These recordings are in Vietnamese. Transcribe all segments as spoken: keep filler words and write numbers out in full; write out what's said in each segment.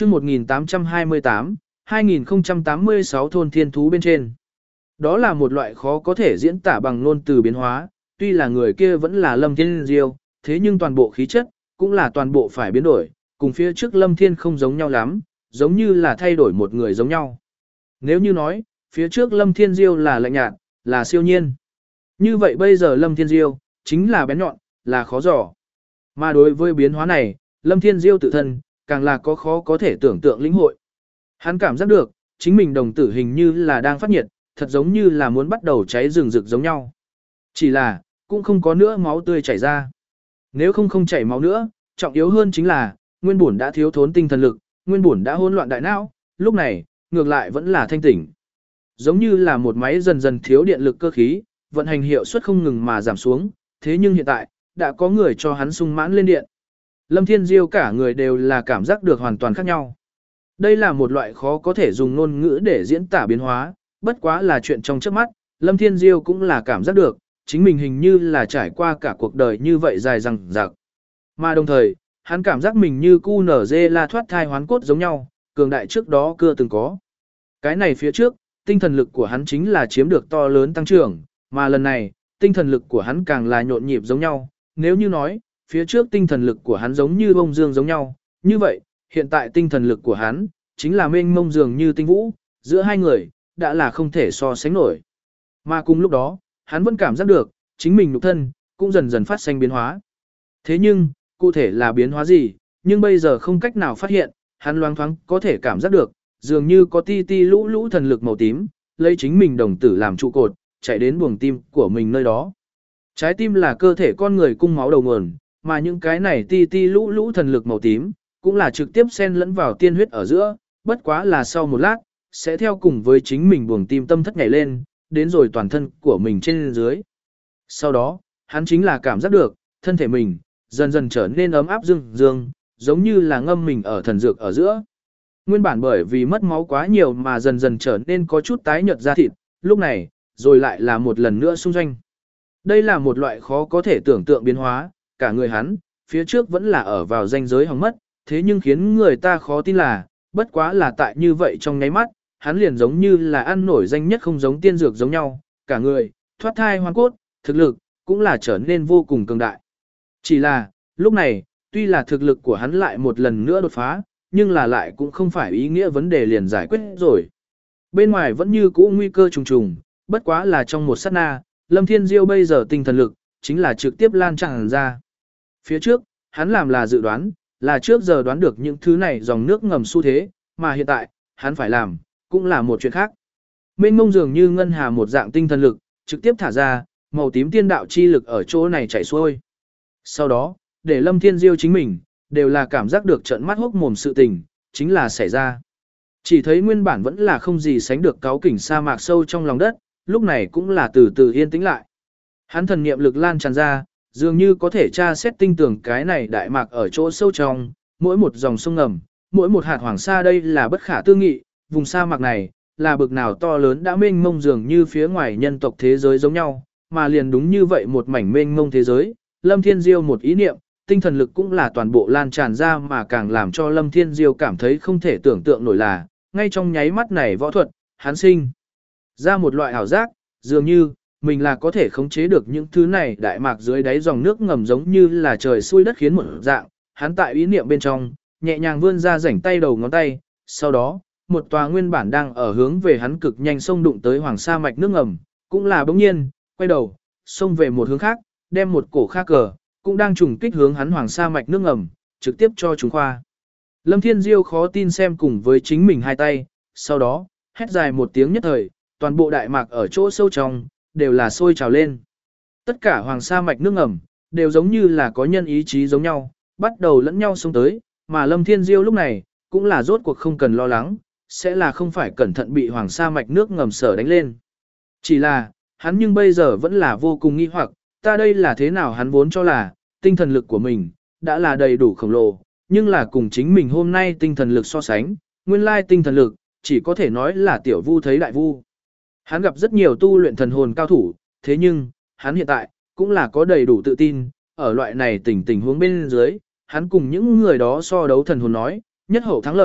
chương một nghìn tám trăm hai mươi tám, hai nghìn không trăm tám mươi sáu thôn thiên thú bên trên. Đó là một loại khó có thể diễn tả bằng ngôn từ biến hóa, tuy là người kia vẫn là Lâm Thiên Diêu, thế nhưng toàn bộ khí chất, cũng là toàn bộ phải biến đổi, cùng phía trước Lâm Thiên không giống nhau lắm, giống như là thay đổi một người giống nhau. Nếu như nói, phía trước Lâm Thiên Diêu là lạnh nhạt, là siêu nhiên. Như vậy bây giờ Lâm Thiên Diêu, chính là bén nhọn, là khó dò. Mà đối với biến hóa này, Lâm Thiên Diêu tự thân, càng là có khó có thể tưởng tượng lĩnh hội. Hắn cảm giác được, chính mình đồng tử hình như là đang phát nhiệt, thật giống như là muốn bắt đầu cháy rừng rực giống nhau. Chỉ là, cũng không có nữa máu tươi chảy ra. Nếu không không chảy máu nữa, trọng yếu hơn chính là, nguyên bổn đã thiếu thốn tinh thần lực, nguyên bổn đã hỗn loạn đại não, lúc này, ngược lại vẫn là thanh tỉnh. Giống như là một máy dần dần thiếu điện lực cơ khí, vận hành hiệu suất không ngừng mà giảm xuống, thế nhưng hiện tại, đã có người cho hắn sung mãn lên điện. Lâm Thiên Diêu cả người đều là cảm giác được hoàn toàn khác nhau. Đây là một loại khó có thể dùng ngôn ngữ để diễn tả biến hóa, bất quá là chuyện trong trước mắt, Lâm Thiên Diêu cũng là cảm giác được, chính mình hình như là trải qua cả cuộc đời như vậy dài dằng dặc. Mà đồng thời, hắn cảm giác mình như cu nở dê la thoát thai hoán cốt giống nhau, cường đại trước đó chưa từng có. Cái này phía trước, tinh thần lực của hắn chính là chiếm được to lớn tăng trưởng, mà lần này, tinh thần lực của hắn càng là nhộn nhịp giống nhau, nếu như nói, phía trước tinh thần lực của hắn giống như bông dương giống nhau, như vậy, hiện tại tinh thần lực của hắn, chính là mênh mông dường như tinh vũ, giữa hai người, đã là không thể so sánh nổi. Mà cùng lúc đó, hắn vẫn cảm giác được, chính mình nhục thân, cũng dần dần phát sinh biến hóa. Thế nhưng, cụ thể là biến hóa gì, nhưng bây giờ không cách nào phát hiện, hắn loáng thoáng có thể cảm giác được, dường như có ti ti lũ lũ thần lực màu tím, lấy chính mình đồng tử làm trụ cột, chạy đến buồng tim của mình nơi đó. Trái tim là cơ thể con người cung máu đầu nguồn, mà những cái này ti ti lũ lũ thần lực màu tím, cũng là trực tiếp xen lẫn vào tiên huyết ở giữa, bất quá là sau một lát, sẽ theo cùng với chính mình buồng tim tâm thất nhảy lên, đến rồi toàn thân của mình trên dưới. Sau đó, hắn chính là cảm giác được, thân thể mình, dần dần trở nên ấm áp dương dương, giống như là ngâm mình ở thần dược ở giữa. Nguyên bản bởi vì mất máu quá nhiều mà dần dần trở nên có chút tái nhợt da thịt, lúc này, rồi lại là một lần nữa xung doanh. Đây là một loại khó có thể tưởng tượng biến hóa, cả người hắn, phía trước vẫn là ở vào ranh giới hỏng mất, thế nhưng khiến người ta khó tin là, bất quá là tại như vậy trong nháy mắt, hắn liền giống như là ăn nổi danh nhất không giống tiên dược giống nhau, cả người, thoát thai hoàn cốt, thực lực, cũng là trở nên vô cùng cường đại. Chỉ là, lúc này, tuy là thực lực của hắn lại một lần nữa đột phá, nhưng là lại cũng không phải ý nghĩa vấn đề liền giải quyết rồi. Bên ngoài vẫn như cũ nguy cơ trùng trùng, bất quá là trong một sát na, Lâm Thiên Diêu bây giờ tinh thần lực, chính là trực tiếp lan tràn ra. Phía trước, hắn làm là dự đoán, là trước giờ đoán được những thứ này dòng nước ngầm xu thế, mà hiện tại, hắn phải làm, cũng là một chuyện khác. Mênh mông dường như ngân hà một dạng tinh thần lực, trực tiếp thả ra, màu tím tiên đạo chi lực ở chỗ này chảy xuôi. Sau đó, để Lâm Thiên Diêu chính mình, đều là cảm giác được trận mắt hốc mồm sự tình, chính là xảy ra. Chỉ thấy nguyên bản vẫn là không gì sánh được cáu kỉnh sa mạc sâu trong lòng đất, lúc này cũng là từ từ yên tĩnh lại. Hắn thần niệm lực lan tràn ra, dường như có thể tra xét tinh tường cái này đại mạc ở chỗ sâu trong, mỗi một dòng sông ngầm, mỗi một hạt hoàng sa đây là bất khả tư nghị, vùng sa mạc này, là bực nào to lớn đã mênh mông dường như phía ngoài nhân tộc thế giới giống nhau, mà liền đúng như vậy một mảnh mênh mông thế giới, Lâm Thiên Diêu một ý niệm, tinh thần lực cũng là toàn bộ lan tràn ra mà càng làm cho Lâm Thiên Diêu cảm thấy không thể tưởng tượng nổi là, ngay trong nháy mắt này võ thuật, hắn sinh ra một loại ảo giác, dường như, mình là có thể khống chế được những thứ này đại mạc dưới đáy dòng nước ngầm giống như là trời xuôi đất khiến một dạng, hắn tại ý niệm bên trong, nhẹ nhàng vươn ra rảnh tay đầu ngón tay, sau đó, một tòa nguyên bản đang ở hướng về hắn cực nhanh xông đụng tới hoàng sa mạch nước ngầm, cũng là bỗng nhiên, quay đầu, xông về một hướng khác, đem một cổ khác cờ, cũng đang trùng kích hướng hắn hoàng sa mạch nước ngầm, trực tiếp cho chúng khoa. Lâm Thiên Diêu khó tin xem cùng với chính mình hai tay, sau đó, hét dài một tiếng nhất thời, toàn bộ đại mạc ở chỗ sâu trong, đều là sôi trào lên. Tất cả hoàng sa mạch nước ngầm, đều giống như là có nhân ý chí giống nhau, bắt đầu lẫn nhau xông tới, mà Lâm Thiên Diêu lúc này, cũng là rốt cuộc không cần lo lắng, sẽ là không phải cẩn thận bị hoàng sa mạch nước ngầm sở đánh lên. Chỉ là, hắn nhưng bây giờ vẫn là vô cùng nghi hoặc, ta đây là thế nào hắn vốn cho là, tinh thần lực của mình, đã là đầy đủ khổng lồ, nhưng là cùng chính mình hôm nay tinh thần lực so sánh, nguyên lai tinh thần lực, chỉ có thể nói là tiểu vu thấy đại vu. Hắn gặp rất nhiều tu luyện thần hồn cao thủ, thế nhưng, hắn hiện tại, cũng là có đầy đủ tự tin, ở loại này tình tình huống bên dưới, hắn cùng những người đó so đấu thần hồn nói, nhất hậu thắng lợi,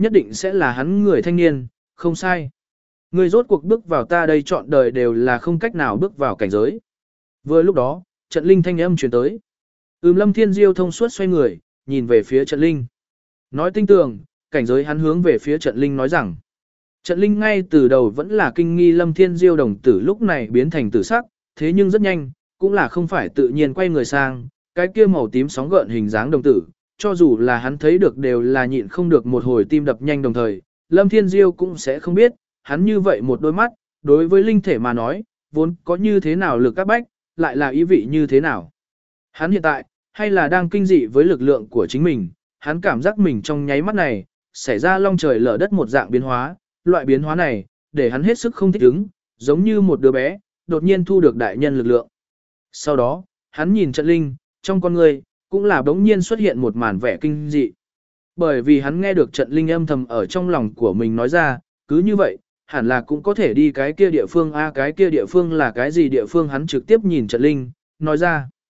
nhất định sẽ là hắn người thanh niên, không sai. Người rốt cuộc bước vào ta đây chọn đời đều là không cách nào bước vào cảnh giới. Vừa lúc đó, trận linh thanh âm truyền tới. Ừm Lâm Thiên Diêu thông suốt xoay người, nhìn về phía trận linh. Nói tinh tường, cảnh giới hắn hướng về phía trận linh nói rằng. Trận linh ngay từ đầu vẫn là kinh nghi Lâm Thiên Diêu đồng tử lúc này biến thành tử sắc, thế nhưng rất nhanh, cũng là không phải tự nhiên quay người sang, cái kia màu tím sóng gợn hình dáng đồng tử, cho dù là hắn thấy được đều là nhịn không được một hồi tim đập nhanh đồng thời, Lâm Thiên Diêu cũng sẽ không biết, hắn như vậy một đôi mắt, đối với linh thể mà nói, vốn có như thế nào lực các bách, lại là ý vị như thế nào. Hắn hiện tại, hay là đang kinh dị với lực lượng của chính mình, hắn cảm giác mình trong nháy mắt này, xảy ra long trời lở đất một dạng biến hóa, loại biến hóa này, để hắn hết sức không thích ứng, giống như một đứa bé, đột nhiên thu được đại nhân lực lượng. Sau đó, hắn nhìn trận linh, trong con người, cũng là đống nhiên xuất hiện một màn vẻ kinh dị. Bởi vì hắn nghe được trận linh âm thầm ở trong lòng của mình nói ra, cứ như vậy, hẳn là cũng có thể đi cái kia địa phương a cái kia địa phương là cái gì địa phương hắn trực tiếp nhìn trận linh, nói ra.